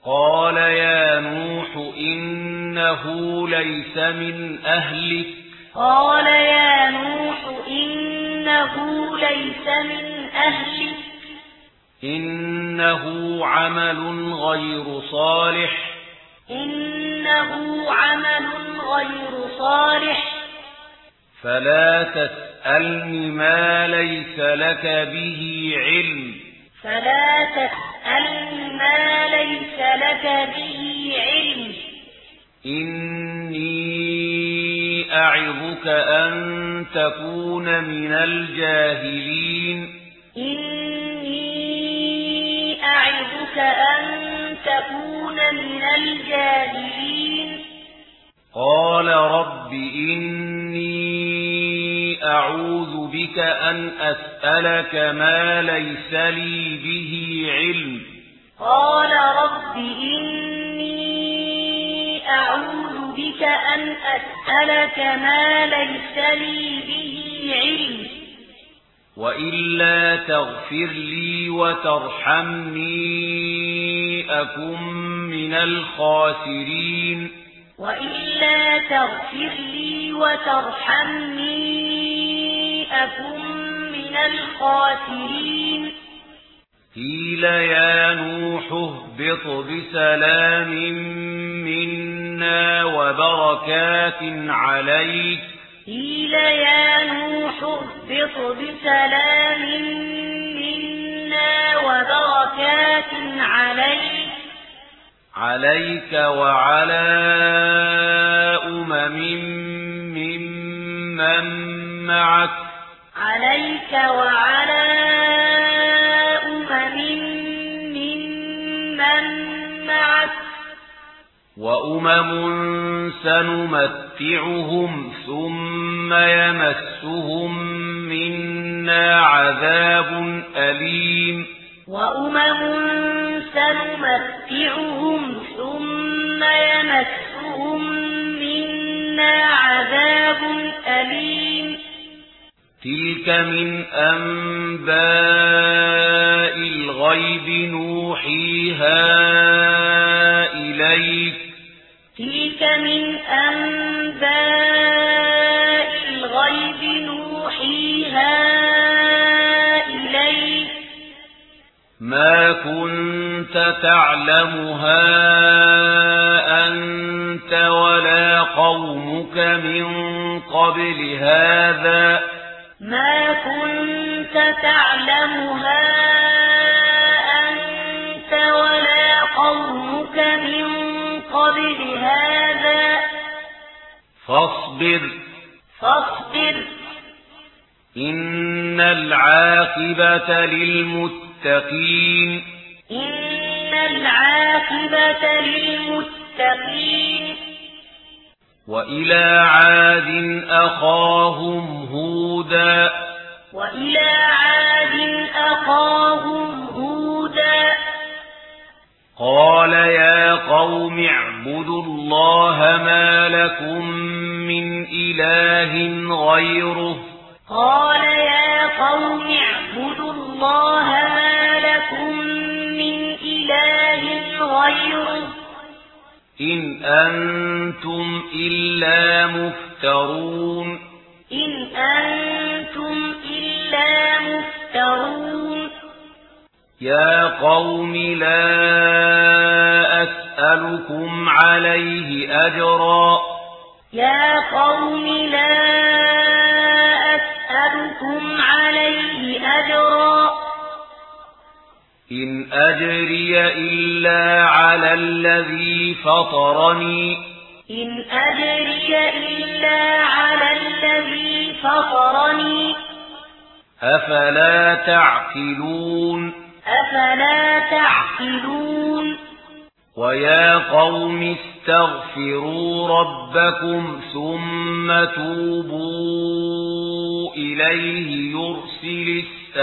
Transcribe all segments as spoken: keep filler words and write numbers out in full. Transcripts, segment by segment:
قال يا نوح إنه ليس من أهلك قال يا نوح إنه ليس من أهلك إنه عمل غير صالح إنه عمل غير صالح فلا تسألني ما ليس لك به علم فلا تسألني ما ليس لك به علم إني أعظك أن تكون من الجاهلين إني أعظك أن تكون من الجاهلين قال رب إني أعوذ بك أن أسألك ما ليس لي به علم قال رب إني أعوذ بك أن أسألك ما ليس لي به علم وإلا تغفر لي وترحمني أكن من الخاسرين وإلا تغفر لي وترحمني أكن من الخاسرين قيل يا نوح اهبط بسلام منا وبركات عليك قيل يا نوح اهبط بسلام منا وبركات عليك عليك وعلى أمم ممن معك عليك وعلى أمم ممن معك وأمم سنمتعهم ثم يمسهم منا عذاب أليم وأمم سنمتعهم ثم يمسهم منا عذاب أليم تلك من أنباء الغيب نوحيها إليك تلك من أنباء الغيب نوحيها إليك ما كنت تعلمها أنت ولا قومك من قبل هذا ما كنت تعلمها أنت ولا قومك من قبل هذا فاصبر فاصبر إن العاقبة للمتقين إن العاقبة للمتقين وإلى عاد أخاهم هودا وإلى عاد أخاهم هودا قال يا قوم اعبدوا الله ما لكم من إله غيره قال يا قوم اعبدوا الله ما لكم من إله غيره إن أنتم إلا مفترون إن أنتم إلا مفترون يا قوم لا أسألكم عليه أجرا يا قوم لا أسألكم عليه أجرا إن أجري إلا على الذي فطرني إن أجري إلا على الذي فطرني أفلا تعقلون أفلا تعقلون ويا قوم استغفروا ربكم ثم توبوا إليه يرسل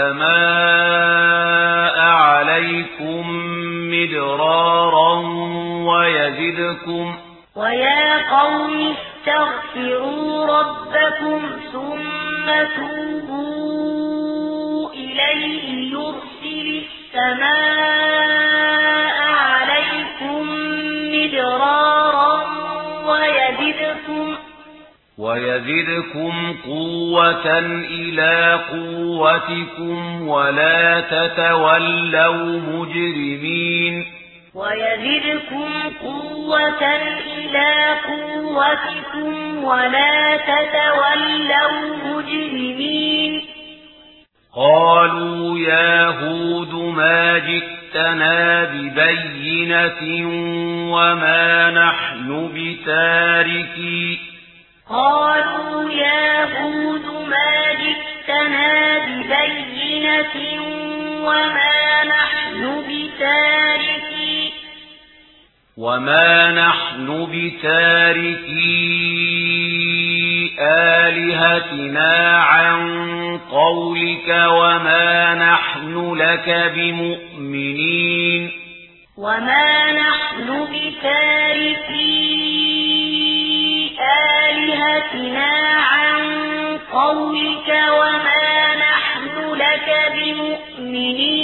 السماء عليكم مدرارا ويزدكم ويا قوم استغفروا ربكم ثم توبوا إليه يرسل السماء عليكم ويزدكم قوة إلى قوتكم ولا تتولوا مجرمين ويزدكم قوة إلى قوتكم ولا تتولوا مجرمين قالوا يا هود ما جئتنا ببينة وما نحن بتاركي قالوا يا هود ما جئتنا ببينة وما نحن بتاركي وما نحن بتاركي آلهتنا عن قولك وما نحن لك بمؤمنين وما نحن بتاركي آلهتنا عن قولك وما نحن لك بمؤمنين